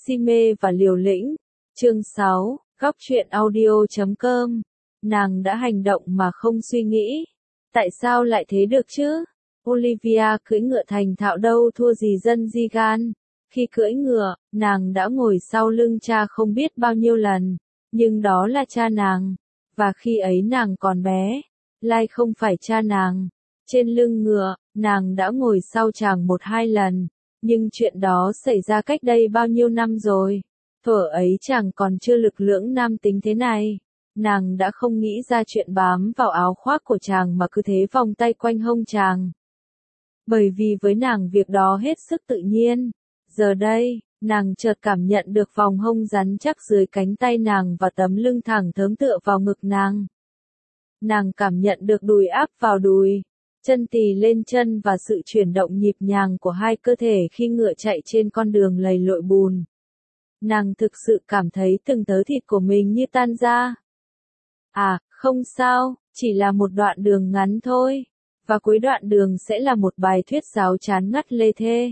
Si mê và liều lĩnh. Chương 6, Góc truyện audio.com. Nàng đã hành động mà không suy nghĩ. Tại sao lại thế được chứ? Olivia cưỡi ngựa thành thạo đâu thua gì dân Gigan. Khi cưỡi ngựa, nàng đã ngồi sau lưng cha không biết bao nhiêu lần. Nhưng đó là cha nàng. Và khi ấy nàng còn bé. Lai không phải cha nàng. Trên lưng ngựa, nàng đã ngồi sau chàng 1-2 lần. Nhưng chuyện đó xảy ra cách đây bao nhiêu năm rồi. Thuở ấy chàng còn chưa lực lưỡng nam tính thế này. Nàng đã không nghĩ ra chuyện bám vào áo khoác của chàng mà cứ thế vòng tay quanh hông chàng. Bởi vì với nàng việc đó hết sức tự nhiên. Giờ đây, nàng chợt cảm nhận được vòng hông rắn chắc dưới cánh tay nàng và tấm lưng thẳng thớm tựa vào ngực nàng. Nàng cảm nhận được đùi áp vào đùi, chân tì lên chân và sự chuyển động nhịp nhàng của hai cơ thể khi ngựa chạy trên con đường lầy lội bùn. Nàng thực sự cảm thấy từng tớ thịt của mình như tan ra. À, không sao, chỉ là một đoạn đường ngắn thôi. Và cuối đoạn đường sẽ là một bài thuyết giáo chán ngắt lê thê.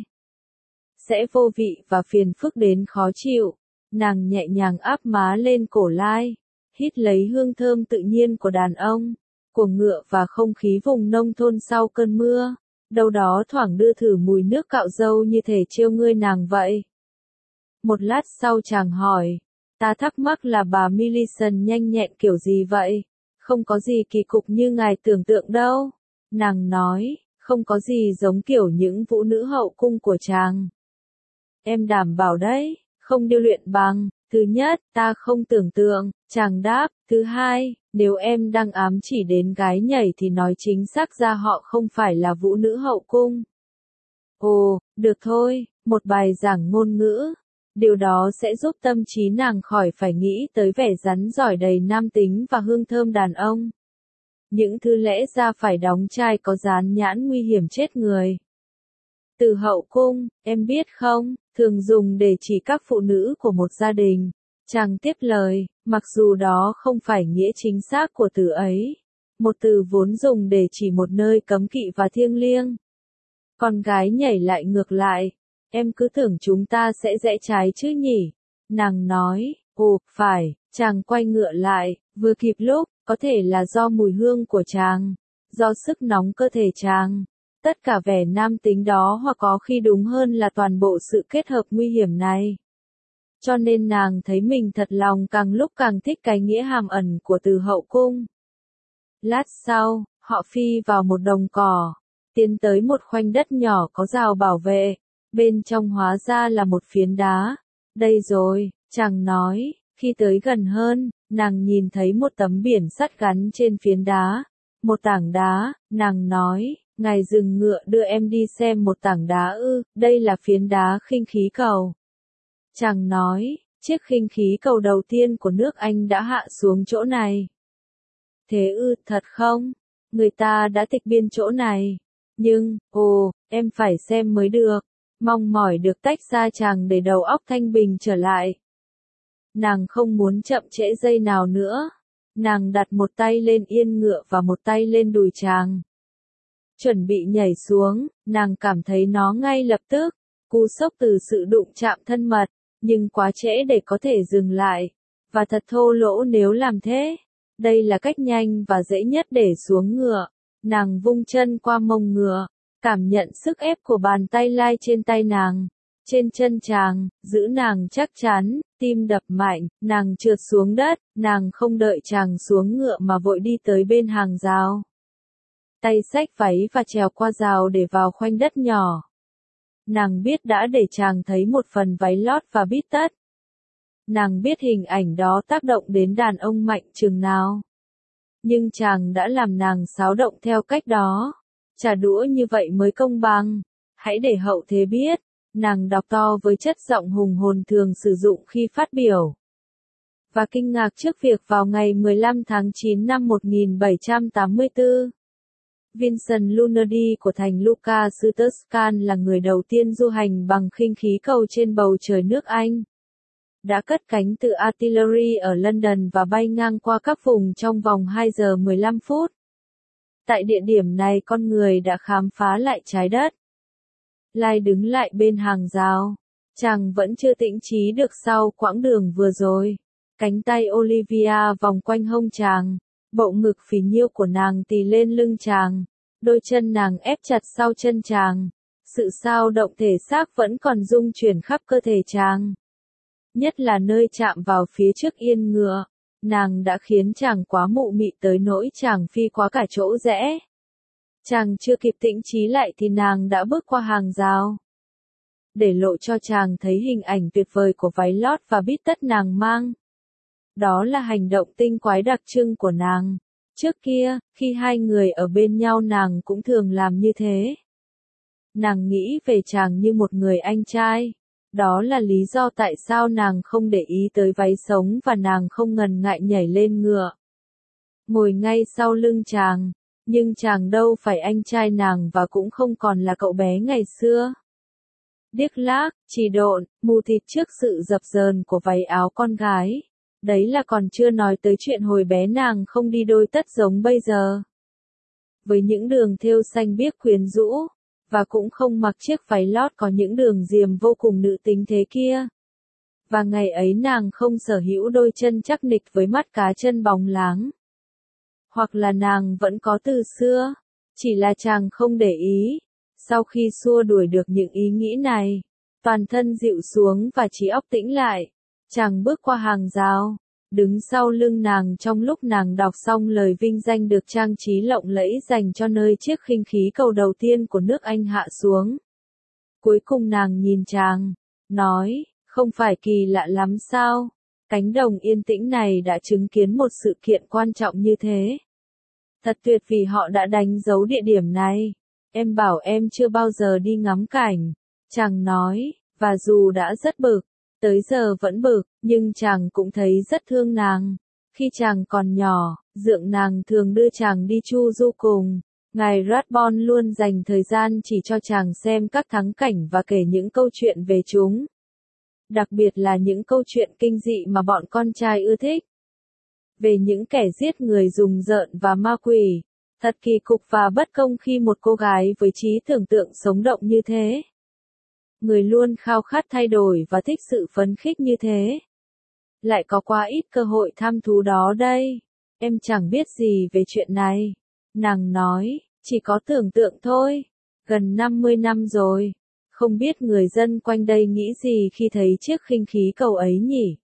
Sẽ vô vị và phiền phức đến khó chịu. Nàng nhẹ nhàng áp má lên cổ Lai, hít lấy hương thơm tự nhiên của đàn ông, của ngựa và không khí vùng nông thôn sau cơn mưa. Đâu đó thoảng đưa thử mùi nước cạo râu như thể trêu ngươi nàng vậy. Một lát sau chàng hỏi, ta thắc mắc là bà Millicent nhanh nhẹn kiểu gì vậy? Không có gì kỳ cục như ngài tưởng tượng đâu. Nàng nói, không có gì giống kiểu những vũ nữ hậu cung của chàng. Em đảm bảo đấy, không điêu luyện bằng. Thứ nhất, ta không tưởng tượng, chàng đáp. Thứ hai, nếu em đang ám chỉ đến gái nhảy thì nói chính xác ra họ không phải là vũ nữ hậu cung. Ồ, được thôi, một bài giảng ngôn ngữ. Điều đó sẽ giúp tâm trí nàng khỏi phải nghĩ tới vẻ rắn giỏi đầy nam tính và hương thơm đàn ông. Những thứ lẽ ra phải đóng chai có dán nhãn nguy hiểm chết người. Từ hậu cung, em biết không, thường dùng để chỉ các phụ nữ của một gia đình. Chàng tiếp lời, mặc dù đó không phải nghĩa chính xác của từ ấy. Một từ vốn dùng để chỉ một nơi cấm kỵ và thiêng liêng. Con gái nhảy lại ngược lại. Em cứ tưởng chúng ta sẽ rẽ trái chứ nhỉ? Nàng nói, ồ, phải, chàng quay ngựa lại, vừa kịp lúc, có thể là do mùi hương của chàng, do sức nóng cơ thể chàng. Tất cả vẻ nam tính đó hoặc có khi đúng hơn là toàn bộ sự kết hợp nguy hiểm này. Cho nên nàng thấy mình thật lòng càng lúc càng thích cái nghĩa hàm ẩn của từ hậu cung. Lát sau, họ phi vào một đồng cỏ, tiến tới một khoanh đất nhỏ có rào bảo vệ. Bên trong hóa ra là một phiến đá. Đây rồi, chàng nói, khi tới gần hơn, nàng nhìn thấy một tấm biển sắt gắn trên phiến đá. Một tảng đá, nàng nói, ngài dừng ngựa đưa em đi xem một tảng đá ư, đây là phiến đá khinh khí cầu. Chàng nói, chiếc khinh khí cầu đầu tiên của nước Anh đã hạ xuống chỗ này. Thế ư, thật không? Người ta đã tịch biên chỗ này. Nhưng, ồ, em phải xem mới được. Mong mỏi được tách ra chàng để đầu óc thanh bình trở lại. Nàng không muốn chậm trễ giây nào nữa. Nàng đặt một tay lên yên ngựa và một tay lên đùi chàng. Chuẩn bị nhảy xuống, nàng cảm thấy nó ngay lập tức. Cú sốc từ sự đụng chạm thân mật, nhưng quá trễ để có thể dừng lại. Và thật thô lỗ nếu làm thế. Đây là cách nhanh và dễ nhất để xuống ngựa. Nàng vung chân qua mông ngựa. Cảm nhận sức ép của bàn tay Lai trên tay nàng, trên chân chàng, giữ nàng chắc chắn, tim đập mạnh, nàng trượt xuống đất, nàng không đợi chàng xuống ngựa mà vội đi tới bên hàng rào. Tay xách váy và trèo qua rào để vào khoanh đất nhỏ. Nàng biết đã để chàng thấy một phần váy lót và bít tất. Nàng biết hình ảnh đó tác động đến đàn ông mạnh chừng nào. Nhưng chàng đã làm nàng xáo động theo cách đó. Trả đũa như vậy mới công bằng. Hãy để hậu thế biết. Nàng đọc to với chất giọng hùng hồn thường sử dụng khi phát biểu. Và kinh ngạc trước việc vào ngày 15 tháng 9 năm 1784. Vincent Lunardi của thành Lucca xứ Tuscan là người đầu tiên du hành bằng khinh khí cầu trên bầu trời nước Anh. Đã cất cánh từ Artillery ở London và bay ngang qua các vùng trong vòng 2 giờ 15 phút. Tại địa điểm này con người đã khám phá lại trái đất. Lai đứng lại bên hàng rào. Chàng vẫn chưa tĩnh trí được sau quãng đường vừa rồi. Cánh tay Olivia vòng quanh hông chàng, bộ ngực phì nhiêu của nàng tì lên lưng chàng, đôi chân nàng ép chặt sau chân chàng. Sự xao động thể xác vẫn còn rung chuyển khắp cơ thể chàng. Nhất là nơi chạm vào phía trước yên ngựa, nàng đã khiến chàng quá mụ mị tới nỗi chàng phi quá cả chỗ rẽ. Chàng chưa kịp tĩnh trí lại thì nàng đã bước qua hàng rào, để lộ cho chàng thấy hình ảnh tuyệt vời của váy lót và bít tất nàng mang. Đó là hành động tinh quái đặc trưng của nàng. Trước kia, khi hai người ở bên nhau nàng cũng thường làm như thế. Nàng nghĩ về chàng như một người anh trai. Đó là lý do tại sao nàng không để ý tới váy sống và nàng không ngần ngại nhảy lên ngựa, ngồi ngay sau lưng chàng. Nhưng chàng đâu phải anh trai nàng và cũng không còn là cậu bé ngày xưa. Điếc lác, chỉ độn, mù thịt trước sự dập dờn của váy áo con gái. Đấy là còn chưa nói tới chuyện hồi bé nàng không đi đôi tất giống bây giờ, với những đường thêu xanh biếc quyến rũ, và cũng không mặc chiếc váy lót có những đường diềm vô cùng nữ tính thế kia. Và ngày ấy nàng không sở hữu đôi chân chắc nịch với mắt cá chân bóng láng. Hoặc là nàng vẫn có từ xưa, chỉ là chàng không để ý. Sau khi xua đuổi được những ý nghĩ này, toàn thân dịu xuống và trí óc tĩnh lại, chàng bước qua hàng rào, đứng sau lưng nàng trong lúc nàng đọc xong lời vinh danh được trang trí lộng lẫy dành cho nơi chiếc khinh khí cầu đầu tiên của nước Anh hạ xuống. Cuối cùng nàng nhìn chàng, nói, không phải kỳ lạ lắm sao? Cánh đồng yên tĩnh này đã chứng kiến một sự kiện quan trọng như thế. Thật tuyệt vì họ đã đánh dấu địa điểm này. Em bảo em chưa bao giờ đi ngắm cảnh. Chàng nói, và dù đã rất bực, tới giờ vẫn bực, nhưng chàng cũng thấy rất thương nàng. Khi chàng còn nhỏ, dượng nàng thường đưa chàng đi chu du cùng. Ngài Rathbone luôn dành thời gian chỉ cho chàng xem các thắng cảnh và kể những câu chuyện về chúng. Đặc biệt là những câu chuyện kinh dị mà bọn con trai ưa thích. Về những kẻ giết người rùng rợn và ma quỷ. Thật kỳ cục và bất công khi một cô gái với trí tưởng tượng sống động như thế. Người luôn khao khát thay đổi và thích sự phấn khích như thế. Lại có quá ít cơ hội tham thú đó đây. Em chẳng biết gì về chuyện này. Nàng nói, chỉ có tưởng tượng thôi. Gần 50 năm rồi. Không biết người dân quanh đây nghĩ gì khi thấy chiếc khinh khí cầu ấy nhỉ?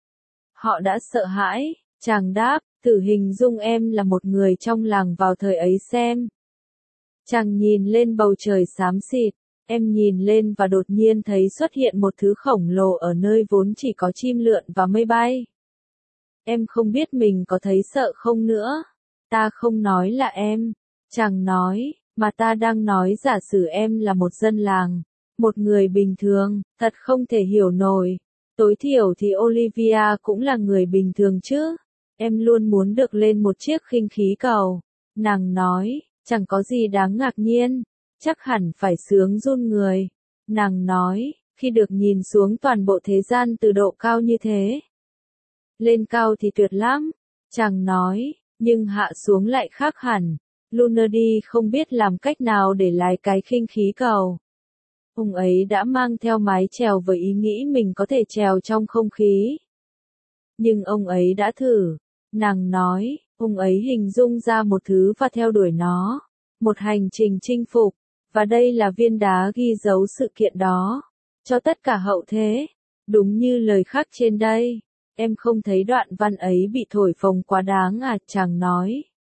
Họ đã sợ hãi, chàng đáp, thử hình dung em là một người trong làng vào thời ấy xem. Chàng nhìn lên bầu trời xám xịt, em nhìn lên và đột nhiên thấy xuất hiện một thứ khổng lồ ở nơi vốn chỉ có chim lượn và mây bay. Em không biết mình có thấy sợ không nữa. Ta không nói là em. Chàng nói, mà ta đang nói giả sử em là một dân làng. Một người bình thường, thật không thể hiểu nổi. Tối thiểu thì Olivia cũng là người bình thường chứ. Em luôn muốn được lên một chiếc khinh khí cầu. Nàng nói, chẳng có gì đáng ngạc nhiên. Chắc hẳn phải sướng run người. Nàng nói, khi được nhìn xuống toàn bộ thế gian từ độ cao như thế. Lên cao thì tuyệt lắm. Chàng nói, nhưng hạ xuống lại khác hẳn. Lunardi không biết làm cách nào để lái cái khinh khí cầu. Ông ấy đã mang theo mái chèo với ý nghĩ mình có thể chèo trong không khí. Nhưng ông ấy đã thử. Nàng nói, ông ấy hình dung ra một thứ và theo đuổi nó. Một hành trình chinh phục. Và đây là viên đá ghi dấu sự kiện đó. Cho tất cả hậu thế. Đúng như lời khắc trên đây. Em không thấy đoạn văn ấy bị thổi phồng quá đáng à, chàng nói.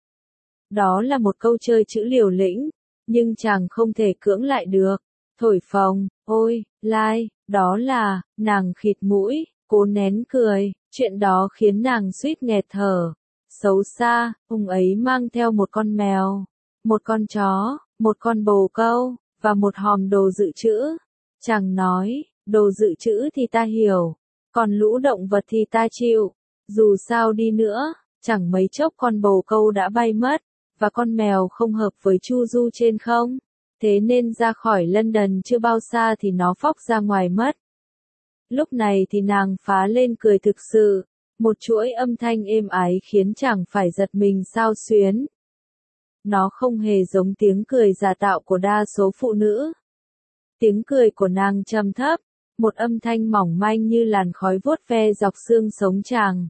Đó là một câu chơi chữ liều lĩnh. Nhưng chàng không thể cưỡng lại được. Thổi phồng, ôi, lai, đó là, nàng khịt mũi, cố nén cười, chuyện đó khiến nàng suýt nghẹt thở. Xấu xa, ông ấy mang theo một con mèo, một con chó, một con bồ câu, và một hòm đồ dự trữ. Chàng nói, đồ dự trữ thì ta hiểu, còn lũ động vật thì ta chịu. Dù sao đi nữa, chẳng mấy chốc con bồ câu đã bay mất, và con mèo không hợp với chu du trên không. Thế nên ra khỏi London chưa bao xa thì nó phóc ra ngoài mất. Lúc này thì nàng phá lên cười thực sự. Một chuỗi âm thanh êm ái khiến chàng phải giật mình xao xuyến. Nó không hề giống tiếng cười giả tạo của đa số phụ nữ. Tiếng cười của nàng trầm thấp, Một âm thanh mỏng manh như làn khói vuốt ve dọc xương sống chàng.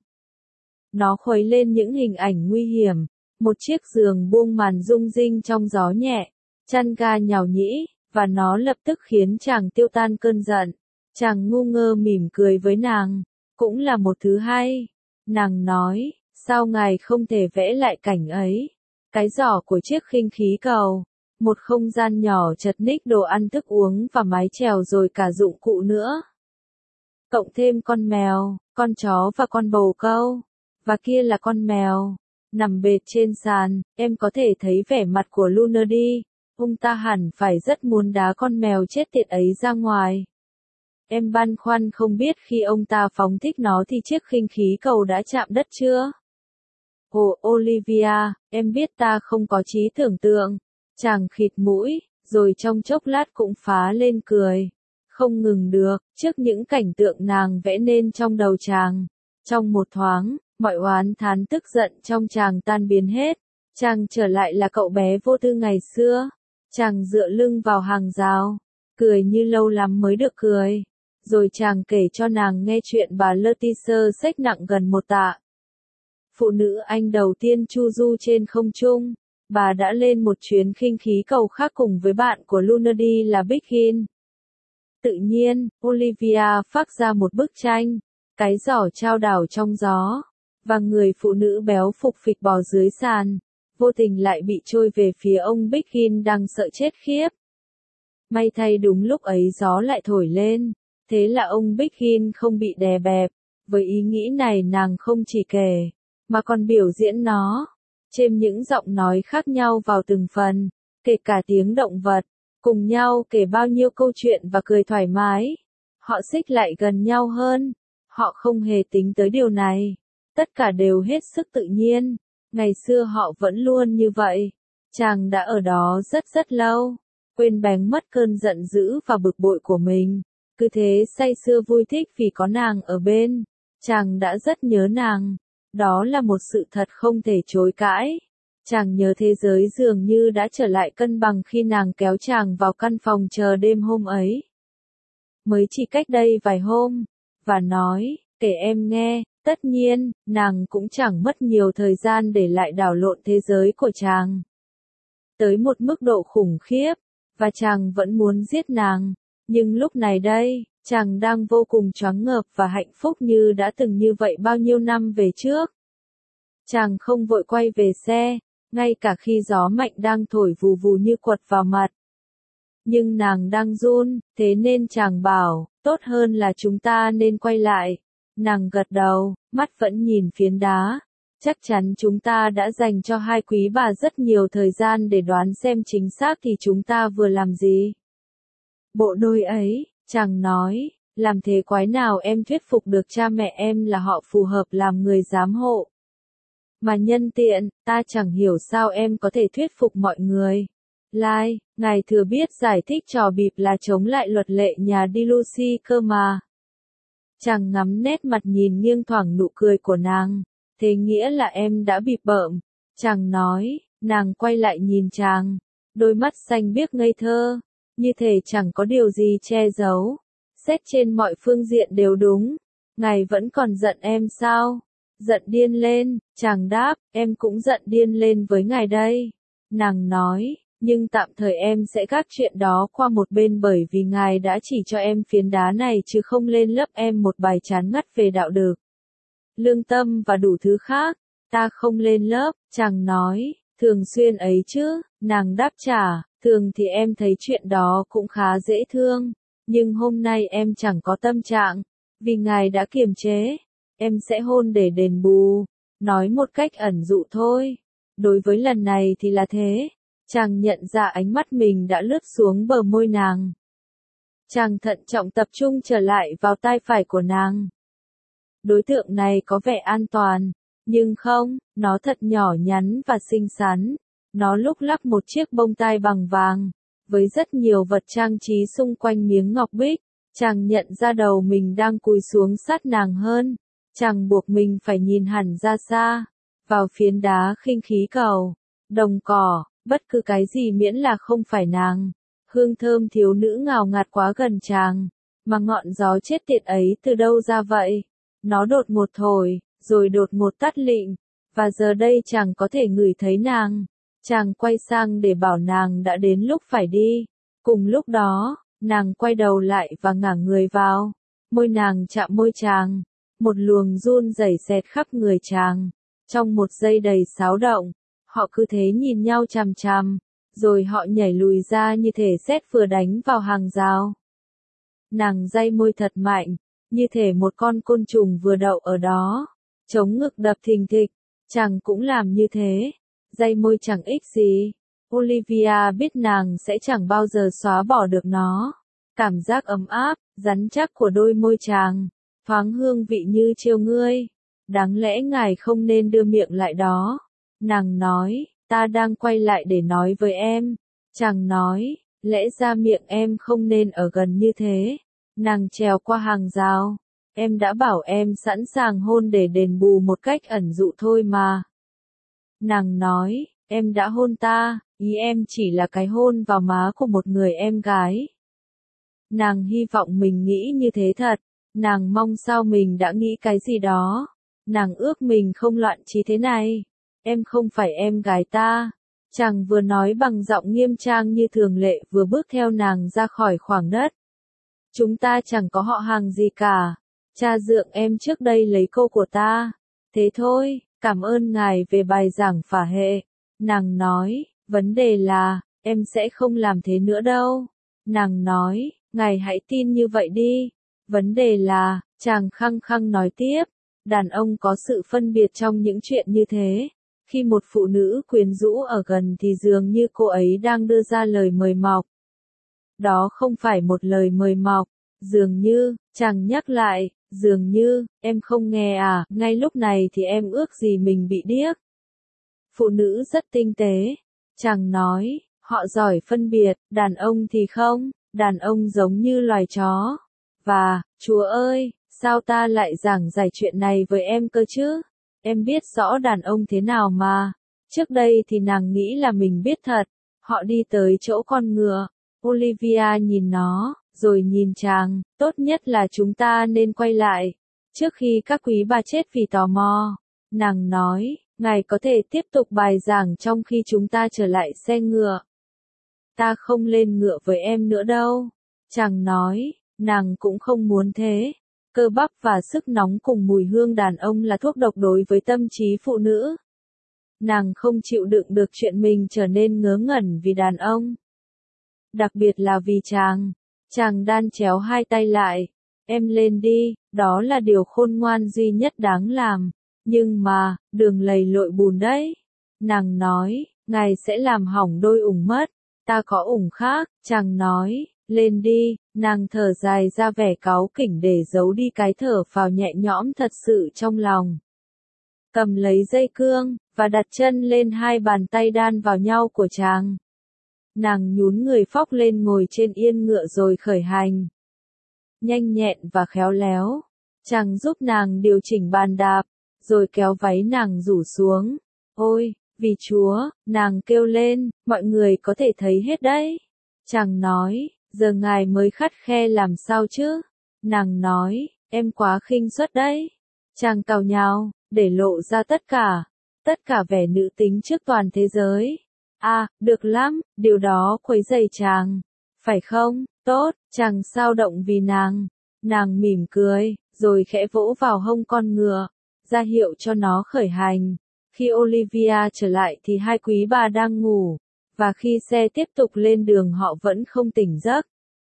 Nó khuấy lên những hình ảnh nguy hiểm. Một chiếc giường buông màn rung rinh trong gió nhẹ, chăn ga nhào nhĩ, và nó lập tức khiến chàng tiêu tan cơn giận. Chàng ngu ngơ mỉm cười với nàng. Cũng là một thứ hay. Nàng nói, sao ngài không thể vẽ lại cảnh ấy? Cái giỏ của chiếc khinh khí cầu. Một không gian nhỏ chật ních đồ ăn thức uống và mái chèo rồi cả dụng cụ nữa. Cộng thêm con mèo, con chó và con bồ câu. Và kia là con mèo. Nằm bệt trên sàn, em có thể thấy vẻ mặt của Lunardi. Ông ta hẳn phải rất muốn đá con mèo chết tiệt ấy ra ngoài. Em băn khoăn không biết khi ông ta phóng thích nó thì chiếc khinh khí cầu đã chạm đất chưa? Ồ, Olivia, em biết ta không có trí tưởng tượng. Chàng khịt mũi, rồi trong chốc lát cũng phá lên cười. Không ngừng được, trước những cảnh tượng nàng vẽ nên trong đầu chàng. Trong một thoáng, mọi oán thán tức giận trong chàng tan biến hết. Chàng trở lại là cậu bé vô tư ngày xưa. Chàng dựa lưng vào hàng rào, cười như lâu lắm mới được cười. Rồi chàng kể cho nàng nghe chuyện bà Letitia xách nặng gần 1 tạ. Phụ nữ Anh đầu tiên chu du trên không trung. Bà đã lên một chuyến khinh khí cầu khác cùng với bạn của Lunardi là Biggin. Tự nhiên, Olivia phác ra một bức tranh. Cái giỏ chao đảo trong gió. Và người phụ nữ béo phục phịch bò dưới sàn. Vô tình lại bị trôi về phía ông Biggin đang sợ chết khiếp. May thay đúng lúc ấy gió lại thổi lên. Thế là ông Biggin không bị đè bẹp. Với ý nghĩ này nàng không chỉ kể, mà còn biểu diễn nó. Chêm những giọng nói khác nhau vào từng phần, kể cả tiếng động vật, cùng nhau kể bao nhiêu câu chuyện và cười thoải mái. Họ xích lại gần nhau hơn. Họ không hề tính tới điều này. Tất cả đều hết sức tự nhiên. Ngày xưa họ vẫn luôn như vậy. Chàng đã ở đó rất rất lâu. Quên bén mất cơn giận dữ và bực bội của mình. Cứ thế say sưa vui thích vì có nàng ở bên. Chàng đã rất nhớ nàng. Đó là một sự thật không thể chối cãi. Chàng nhớ thế giới dường như đã trở lại cân bằng khi nàng kéo chàng vào căn phòng chờ đêm hôm ấy. Mới chỉ cách đây vài hôm. Và nói, kể em nghe, tất nhiên, nàng cũng chẳng mất nhiều thời gian để lại đảo lộn thế giới của chàng. Tới một mức độ khủng khiếp, và chàng vẫn muốn giết nàng. Nhưng lúc này đây, chàng đang vô cùng choáng ngợp và hạnh phúc như đã từng như vậy bao nhiêu năm về trước. Chàng không vội quay về xe, ngay cả khi gió mạnh đang thổi vù vù như quật vào mặt. Nhưng nàng đang run, thế nên chàng bảo, tốt hơn là chúng ta nên quay lại. Nàng gật đầu, mắt vẫn nhìn phiến đá. Chắc chắn chúng ta đã dành cho hai quý bà rất nhiều thời gian để đoán xem chính xác thì chúng ta vừa làm gì. Bộ đôi ấy, chàng nói, làm thế quái nào em thuyết phục được cha mẹ em là họ phù hợp làm người giám hộ. Mà nhân tiện, ta chẳng hiểu sao em có thể thuyết phục mọi người. Lai, ngài thừa biết giải thích trò bịp là chống lại luật lệ nhà Dilusi cơ mà. Chàng ngắm nét mặt nhìn nghiêng thoảng nụ cười của nàng. Thế nghĩa là em đã bịp bợm. Chàng nói, nàng quay lại nhìn chàng. Đôi mắt xanh biếc ngây thơ. Như thể chẳng có điều gì che giấu. Xét trên mọi phương diện đều đúng. Ngài vẫn còn giận em sao? Giận điên lên, chàng đáp, em cũng giận điên lên với ngài đây. Nàng nói, nhưng tạm thời em sẽ gác chuyện đó qua một bên bởi vì ngài đã chỉ cho em phiến đá này chứ không lên lớp em một bài chán ngắt về đạo đức, lương tâm và đủ thứ khác. Ta không lên lớp, chàng nói, thường xuyên ấy chứ, nàng đáp trả, thường thì em thấy chuyện đó cũng khá dễ thương, nhưng hôm nay em chẳng có tâm trạng, vì ngài đã kiềm chế. Em sẽ hôn để đền bù. Nói một cách ẩn dụ thôi. Đối với lần này thì là thế. Chàng nhận ra ánh mắt mình đã lướt xuống bờ môi nàng. Chàng thận trọng tập trung trở lại vào tai phải của nàng. Đối tượng này có vẻ an toàn. Nhưng không, nó thật nhỏ nhắn và xinh xắn. Nó lúc lắc một chiếc bông tai bằng vàng. Với rất nhiều vật trang trí xung quanh miếng ngọc bích. Chàng nhận ra đầu mình đang cúi xuống sát nàng hơn. Chàng buộc mình phải nhìn hẳn ra xa, vào phiến đá khinh khí cầu, đồng cỏ, bất cứ cái gì miễn là không phải nàng. Hương thơm thiếu nữ ngào ngạt quá gần chàng. Mà ngọn gió chết tiệt ấy từ đâu ra vậy? Nó đột ngột thổi, rồi đột ngột tắt lịm, và giờ đây chàng có thể ngửi thấy nàng. Chàng quay sang để bảo nàng đã đến lúc phải đi. Cùng lúc đó, nàng quay đầu lại và ngả người vào. Môi nàng chạm môi chàng. Một luồng run rẩy xẹt khắp người chàng. Trong một giây đầy xáo động, họ cứ thế nhìn nhau chằm chằm, rồi họ nhảy lùi ra như thể sét vừa đánh vào hàng rào. Nàng day môi thật mạnh, như thể một con côn trùng vừa đậu ở đó, chống ngực đập thình thịch. Chàng cũng làm như thế, day môi chẳng ích gì. Olivia biết nàng sẽ chẳng bao giờ xóa bỏ được nó. Cảm giác ấm áp, rắn chắc của đôi môi chàng, thoáng hương vị như trêu ngươi. Đáng lẽ ngài không nên đưa miệng lại đó. Nàng nói, ta đang quay lại để nói với em. Chàng nói, lẽ ra miệng em không nên ở gần như thế. Nàng trèo qua hàng rào. Em đã bảo em sẵn sàng hôn để đền bù một cách ẩn dụ thôi mà. Nàng nói, em đã hôn ta, ý em chỉ là cái hôn vào má của một người em gái. Nàng hy vọng mình nghĩ như thế thật. Nàng mong sao mình đã nghĩ cái gì đó. Nàng ước mình không loạn trí thế này. Em không phải em gái ta. Chàng vừa nói bằng giọng nghiêm trang như thường lệ vừa bước theo nàng ra khỏi khoảng đất. Chúng ta chẳng có họ hàng gì cả. Cha dượng em trước đây lấy cô của ta. Thế thôi, cảm ơn ngài về bài giảng phả hệ. Nàng nói, vấn đề là, em sẽ không làm thế nữa đâu. Nàng nói, ngài hãy tin như vậy đi. Vấn đề là, chàng khăng khăng nói tiếp, đàn ông có sự phân biệt trong những chuyện như thế. Khi một phụ nữ quyến rũ ở gần thì dường như cô ấy đang đưa ra lời mời mọc. Đó không phải một lời mời mọc, dường như, chàng nhắc lại, dường như, em không nghe à, ngay lúc này thì em ước gì mình bị điếc. Phụ nữ rất tinh tế, chàng nói, họ giỏi phân biệt, đàn ông thì không, đàn ông giống như loài chó. Và, Chúa ơi, sao ta lại giảng giải chuyện này với em cơ chứ? Em biết rõ đàn ông thế nào mà. Trước đây thì nàng nghĩ là mình biết thật. Họ đi tới chỗ con ngựa. Olivia nhìn nó, rồi nhìn chàng, tốt nhất là chúng ta nên quay lại. Trước khi các quý bà chết vì tò mò. Nàng nói, ngài có thể tiếp tục bài giảng trong khi chúng ta trở lại xe ngựa. Ta không lên ngựa với em nữa đâu. Chàng nói, nàng cũng không muốn thế. Cơ bắp và sức nóng cùng mùi hương đàn ông là thuốc độc đối với tâm trí phụ nữ. Nàng không chịu đựng được chuyện mình trở nên ngớ ngẩn vì đàn ông. Đặc biệt là vì chàng. Chàng đan chéo hai tay lại. Em lên đi, đó là điều khôn ngoan duy nhất đáng làm. Nhưng mà, đường lầy lội bùn đấy. Nàng nói, ngài sẽ làm hỏng đôi ủng mất. Ta có ủng khác, chàng nói, lên đi, nàng thở dài ra vẻ cáu kỉnh để giấu đi cái thở phào nhẹ nhõm thật sự trong lòng. Cầm lấy dây cương, và đặt chân lên hai bàn tay đan vào nhau của chàng. Nàng nhún người phóc lên ngồi trên yên ngựa rồi khởi hành. Nhanh nhẹn và khéo léo, chàng giúp nàng điều chỉnh bàn đạp, rồi kéo váy nàng rủ xuống. Ôi, vì Chúa, nàng kêu lên, mọi người có thể thấy hết đấy. Chàng nói, giờ ngài mới khắt khe làm sao chứ? Nàng nói, em quá khinh suất đấy. Chàng cào nhào, để lộ ra tất cả vẻ nữ tính trước toàn thế giới. À, được lắm, điều đó quấy rầy chàng. Phải không? Tốt, chàng sao động vì nàng. Nàng mỉm cười, rồi khẽ vỗ vào hông con ngựa, ra hiệu cho nó khởi hành. Khi Olivia trở lại thì hai quý bà đang ngủ, và khi xe tiếp tục lên đường họ vẫn không tỉnh giấc.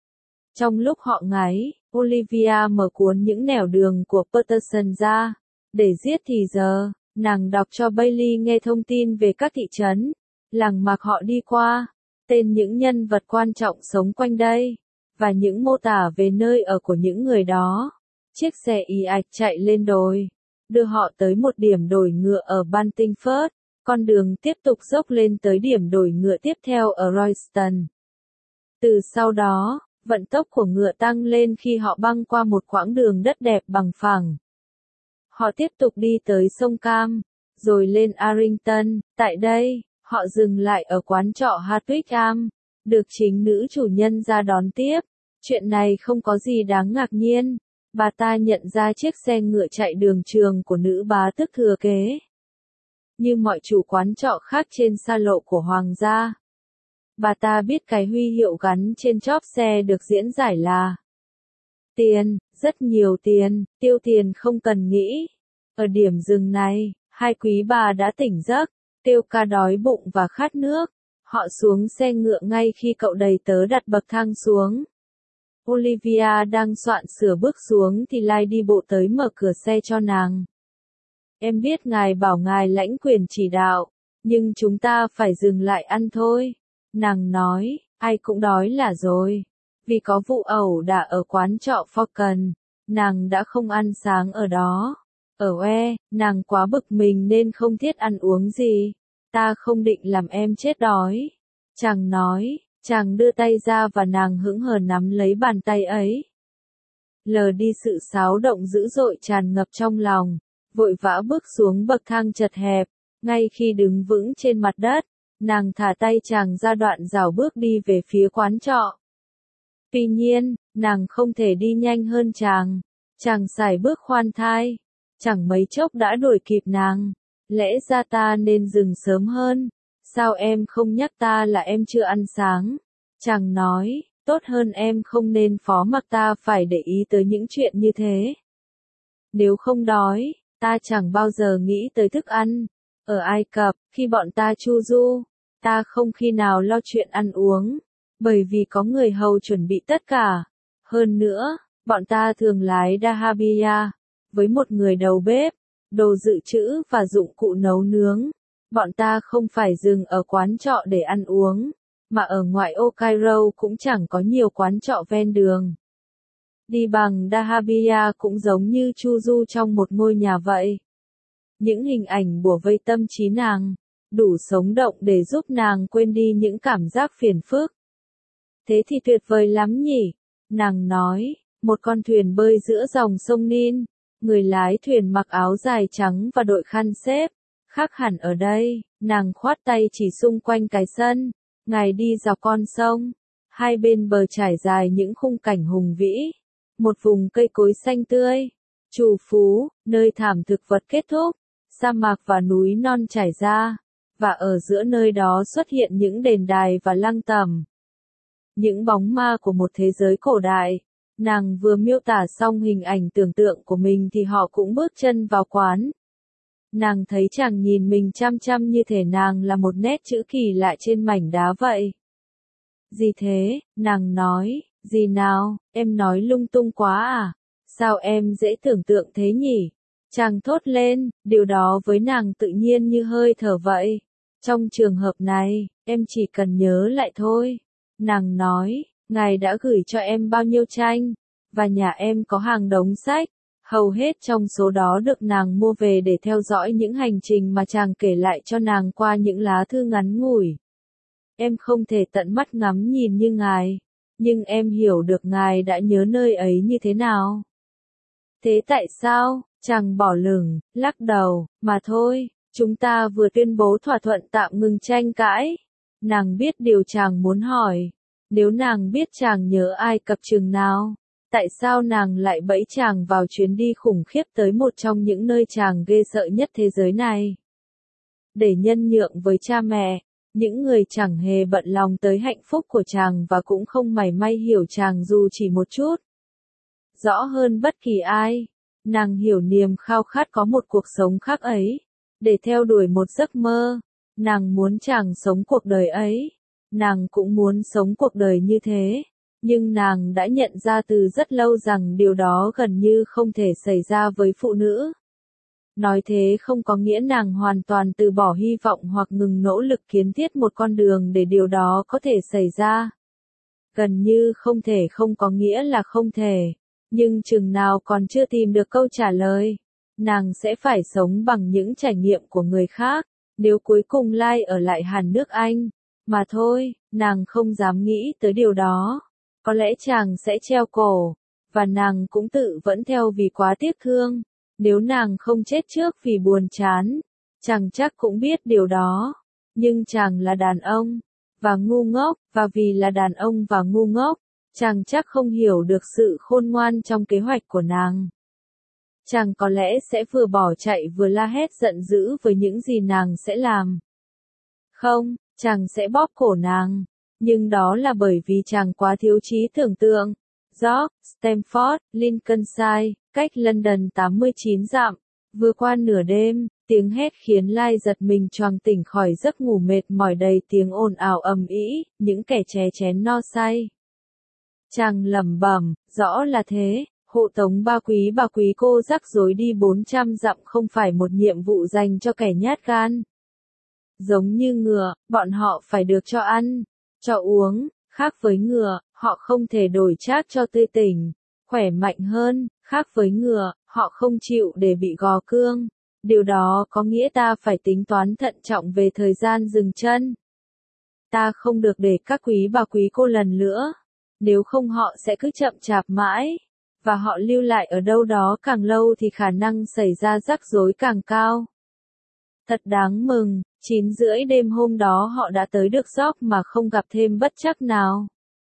Trong lúc họ ngáy, Olivia mở cuốn những nẻo đường của Peterson ra. Để giết thì giờ, nàng đọc cho Bailey nghe thông tin về các thị trấn, làng mạc họ đi qua, tên những nhân vật quan trọng sống quanh đây, và những mô tả về nơi ở của những người đó. Chiếc xe ì ạch chạy lên đồi, đưa họ tới một điểm đổi ngựa ở Bantingford, con đường tiếp tục dốc lên tới điểm đổi ngựa tiếp theo ở Royston. Từ sau đó, vận tốc của ngựa tăng lên khi họ băng qua một quãng đường đất đẹp bằng phẳng. Họ tiếp tục đi tới sông Cam, rồi lên Arrington. Tại đây, họ dừng lại ở quán trọ Hartwich Arms, được chính nữ chủ nhân ra đón tiếp. Chuyện này không có gì đáng ngạc nhiên. Bà ta nhận ra chiếc xe ngựa chạy đường trường của nữ bá tước thừa kế. Như mọi chủ quán trọ khác trên xa lộ của hoàng gia. Bà ta biết cái huy hiệu gắn trên chóp xe được diễn giải là tiền, rất nhiều tiền, tiêu tiền không cần nghĩ. Ở điểm dừng này, hai quý bà đã tỉnh giấc, Tiêu Ca đói bụng và khát nước. Họ xuống xe ngựa ngay khi cậu đầy tớ đặt bậc thang xuống. Olivia đang soạn sửa bước xuống thì Lai đi bộ tới mở cửa xe cho nàng. Em biết ngài bảo ngài lãnh quyền chỉ đạo, nhưng chúng ta phải dừng lại ăn thôi. Nàng nói, ai cũng đói là rồi. Vì có vụ ẩu đả ở quán trọ Falcon, nàng đã không ăn sáng ở đó. Ở nàng quá bực mình nên không thiết ăn uống gì. Ta không định làm em chết đói. Chàng nói, chàng đưa tay ra và nàng hững hờ nắm lấy bàn tay ấy. Lờ đi sự xáo động dữ dội tràn ngập trong lòng, vội vã bước xuống bậc thang chật hẹp, ngay khi đứng vững trên mặt đất, nàng thả tay chàng ra đoạn rảo bước đi về phía quán trọ. Tuy nhiên, nàng không thể đi nhanh hơn chàng. Chàng sải bước khoan thai, chẳng mấy chốc đã đuổi kịp nàng. Lẽ ra ta nên dừng sớm hơn. Sao em không nhắc ta là em chưa ăn sáng? Chàng nói, tốt hơn em không nên phó mặc ta phải để ý tới những chuyện như thế. Nếu không đói, ta chẳng bao giờ nghĩ tới thức ăn. Ở Ai Cập, khi bọn ta chu du, ta không khi nào lo chuyện ăn uống, bởi vì có người hầu chuẩn bị tất cả. Hơn nữa, bọn ta thường lái dahabeeyah, với một người đầu bếp, đồ dự trữ và dụng cụ nấu nướng. Bọn ta không phải dừng ở quán trọ để ăn uống, mà ở ngoại ô Cairo cũng chẳng có nhiều quán trọ ven đường. Đi bằng dahabeeyah cũng giống như chu du trong một ngôi nhà vậy. Những hình ảnh bủa vây tâm trí nàng, đủ sống động để giúp nàng quên đi những cảm giác phiền phức. Thế thì tuyệt vời lắm nhỉ, nàng nói, một con thuyền bơi giữa dòng sông Nin, người lái thuyền mặc áo dài trắng và đội khăn xếp. Khác hẳn ở đây, nàng khoát tay chỉ xung quanh cái sân, ngài đi dọc con sông, hai bên bờ trải dài những khung cảnh hùng vĩ, một vùng cây cối xanh tươi, trù phú, nơi thảm thực vật kết thúc, sa mạc và núi non trải ra, và ở giữa nơi đó xuất hiện những đền đài và lăng tẩm. Những bóng ma của một thế giới cổ đại. Nàng vừa miêu tả xong hình ảnh tưởng tượng của mình thì họ cũng bước chân vào quán. Nàng thấy chàng nhìn mình chăm chăm như thể nàng là một nét chữ kỳ lạ trên mảnh đá vậy. Gì thế, nàng nói, gì nào, em nói lung tung quá à, sao em dễ tưởng tượng thế nhỉ? Chàng thốt lên, điều đó với nàng tự nhiên như hơi thở vậy. Trong trường hợp này, em chỉ cần nhớ lại thôi. Nàng nói, ngài đã gửi cho em bao nhiêu tranh, và nhà em có hàng đống sách, hầu hết trong số đó được nàng mua về để theo dõi những hành trình mà chàng kể lại cho nàng qua những lá thư ngắn ngủi. Em không thể tận mắt ngắm nhìn như ngài, nhưng em hiểu được ngài đã nhớ nơi ấy như thế nào. Thế tại sao, chàng bỏ lửng, lắc đầu, mà thôi, chúng ta vừa tuyên bố thỏa thuận tạm ngừng tranh cãi. Nàng biết điều chàng muốn hỏi. Nếu nàng biết chàng nhớ Ai Cập chừng nào, tại sao nàng lại bẫy chàng vào chuyến đi khủng khiếp tới một trong những nơi chàng ghê sợ nhất thế giới này? Để nhân nhượng với cha mẹ, những người chẳng hề bận lòng tới hạnh phúc của chàng và cũng không mảy may hiểu chàng dù chỉ một chút. Rõ hơn bất kỳ ai, nàng hiểu niềm khao khát có một cuộc sống khác ấy, để theo đuổi một giấc mơ. Nàng muốn chàng sống cuộc đời ấy. Nàng cũng muốn sống cuộc đời như thế, nhưng nàng đã nhận ra từ rất lâu rằng điều đó gần như không thể xảy ra với phụ nữ. Nói thế không có nghĩa nàng hoàn toàn từ bỏ hy vọng hoặc ngừng nỗ lực kiến thiết một con đường để điều đó có thể xảy ra. Gần như không có nghĩa là không thể, nhưng chừng nào còn chưa tìm được câu trả lời, nàng sẽ phải sống bằng những trải nghiệm của người khác, nếu cuối cùng Lai ở lại hẳn nước Anh. Mà thôi, nàng không dám nghĩ tới điều đó. Có lẽ chàng sẽ treo cổ, và nàng cũng tự vẫn theo vì quá tiếc thương. Nếu nàng không chết trước vì buồn chán, chàng chắc cũng biết điều đó. Nhưng chàng là đàn ông, và ngu ngốc, và vì là đàn ông và ngu ngốc, Chàng chắc không hiểu được sự khôn ngoan trong kế hoạch của nàng. Chàng có lẽ sẽ vừa bỏ chạy vừa la hét giận dữ với những gì nàng sẽ làm. Không, chàng sẽ bóp cổ nàng. Nhưng đó là bởi vì chàng quá thiếu trí tưởng tượng. York, Stamford, Lincolnshire, cách London 89 dặm. Vừa qua nửa đêm, tiếng hét khiến Lai giật mình choàng tỉnh khỏi giấc ngủ mệt mỏi đầy tiếng ồn ào ầm ĩ, những kẻ chè chén no say. Chàng lẩm bẩm, rõ là thế, hộ tống bà quý cô rắc rối đi 400 dặm không phải một nhiệm vụ dành cho kẻ nhát gan. Giống như ngựa, bọn họ phải được cho ăn, cho uống, khác với ngựa, họ không thể đổi trác cho tươi tỉnh, khỏe mạnh hơn, khác với ngựa, họ không chịu để bị gò cương. Điều đó có nghĩa ta phải tính toán thận trọng về thời gian dừng chân. Ta không được để các bà quý cô lần nữa, nếu không họ sẽ cứ chậm chạp mãi, và họ lưu lại ở đâu đó càng lâu thì khả năng xảy ra rắc rối càng cao. Thật đáng mừng, 9:30 đêm hôm đó họ đã tới được York mà không gặp thêm bất trắc nào.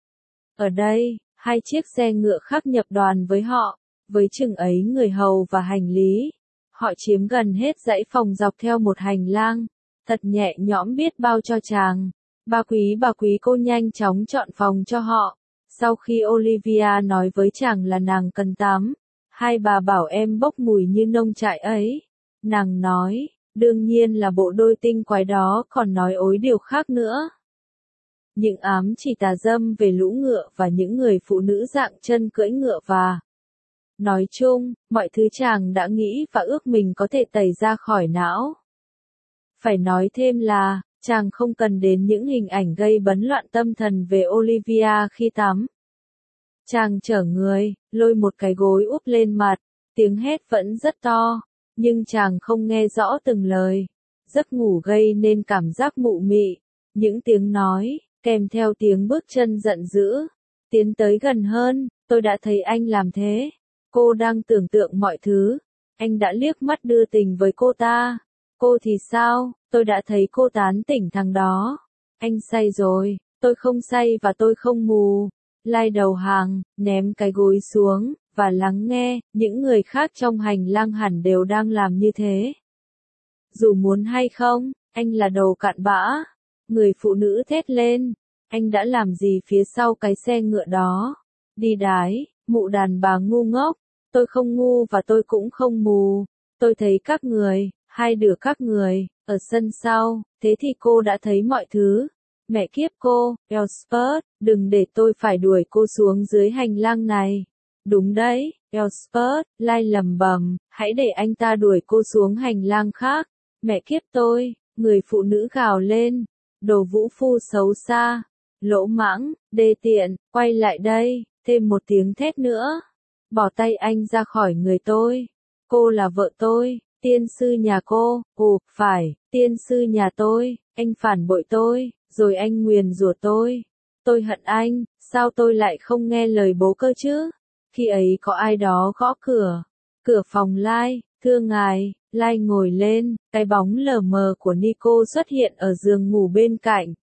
Ở đây, 2 chiếc xe ngựa khác nhập đoàn với họ, với chừng ấy người hầu và hành lý. Họ chiếm gần hết dãy phòng dọc theo một hành lang, thật nhẹ nhõm biết bao cho chàng. Bà quý cô nhanh chóng chọn phòng cho họ. Sau khi Olivia nói với chàng là nàng cần tắm, hai bà bảo em bốc mùi như nông trại ấy. Nàng nói, đương nhiên là bộ đôi tinh quái đó còn nói ối điều khác nữa. Những ám chỉ tà dâm về lũ ngựa và những người phụ nữ dạng chân cưỡi ngựa và nói chung, mọi thứ chàng đã nghĩ và ước mình có thể tẩy ra khỏi não. Phải nói thêm là, chàng không cần đến những hình ảnh gây bấn loạn tâm thần về Olivia khi tắm. Chàng chở người, lôi một cái gối úp lên mặt, tiếng hét vẫn rất to, nhưng chàng không nghe rõ từng lời. Giấc ngủ gây nên cảm giác mụ mị, những tiếng nói, kèm theo tiếng bước chân giận dữ, tiến tới gần hơn, tôi đã thấy anh làm thế. Cô đang tưởng tượng mọi thứ, anh đã liếc mắt đưa tình với cô ta. Cô thì sao, tôi đã thấy cô tán tỉnh thằng đó. Anh say rồi, tôi không say và tôi không mù. Lai đầu hàng, ném cái gối xuống, và lắng nghe, những người khác trong hành lang hẳn đều đang làm như thế. Dù muốn hay không, anh là đồ cặn bã. Người phụ nữ thét lên, anh đã làm gì phía sau cái xe ngựa đó? Đi đái, mụ đàn bà ngu ngốc, tôi không ngu và tôi cũng không mù. Tôi thấy các người, hai đứa các người, ở sân sau, thế thì cô đã thấy mọi thứ. Mẹ kiếp cô, Elspeth, đừng để tôi phải đuổi cô xuống dưới hành lang này. Đúng đấy, Elspeth, Lai lầm bầm, hãy để anh ta đuổi cô xuống hành lang khác. Mẹ kiếp tôi, người phụ nữ gào lên. Đồ vũ phu xấu xa, lỗ mãng, đê tiện, quay lại đây, thêm một tiếng thét nữa. Bỏ tay anh ra khỏi người tôi. Cô là vợ tôi, tiên sư nhà cô, phải, tiên sư nhà tôi, anh phản bội tôi, rồi anh nguyền rủa tôi. Tôi hận anh, sao tôi lại không nghe lời bố cơ chứ? Khi ấy có ai đó gõ cửa. Cửa phòng Lai, thưa ngài. Lai ngồi lên, cái bóng lờ mờ của Nico xuất hiện ở giường ngủ bên cạnh.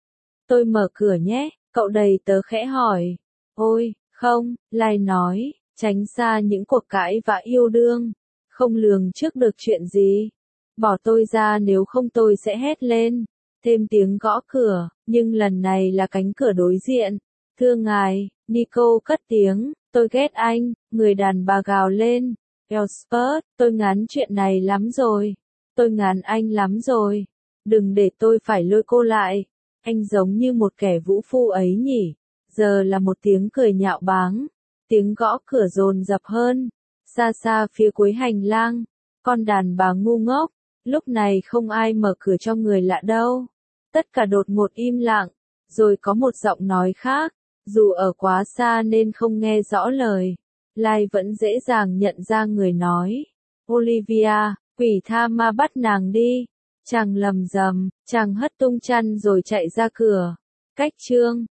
Tôi mở cửa nhé, cậu đầy tớ khẽ hỏi. Ôi, không, Lai nói, tránh xa những cuộc cãi vã yêu đương. Không lường trước được chuyện gì. Bỏ tôi ra nếu không tôi sẽ hét lên. Thêm tiếng gõ cửa, nhưng lần này là cánh cửa đối diện. Thưa ngài, Nico cất tiếng, tôi ghét anh, người đàn bà gào lên. Elspeth, tôi ngán chuyện này lắm rồi. Tôi ngán anh lắm rồi. Đừng để tôi phải lôi cô lại. Anh giống như một kẻ vũ phu ấy nhỉ. Giờ là một tiếng cười nhạo báng. Tiếng gõ cửa dồn dập hơn. Xa xa phía cuối hành lang. Con đàn bà ngu ngốc. Lúc này không ai mở cửa cho người lạ đâu. Tất cả đột ngột im lặng. Rồi có một giọng nói khác. Dù ở quá xa nên không nghe rõ lời. Lai vẫn dễ dàng nhận ra người nói. Olivia, quỷ tha ma bắt nàng đi. Chàng lầm rầm, chàng hất tung chăn rồi chạy ra cửa. Cách chương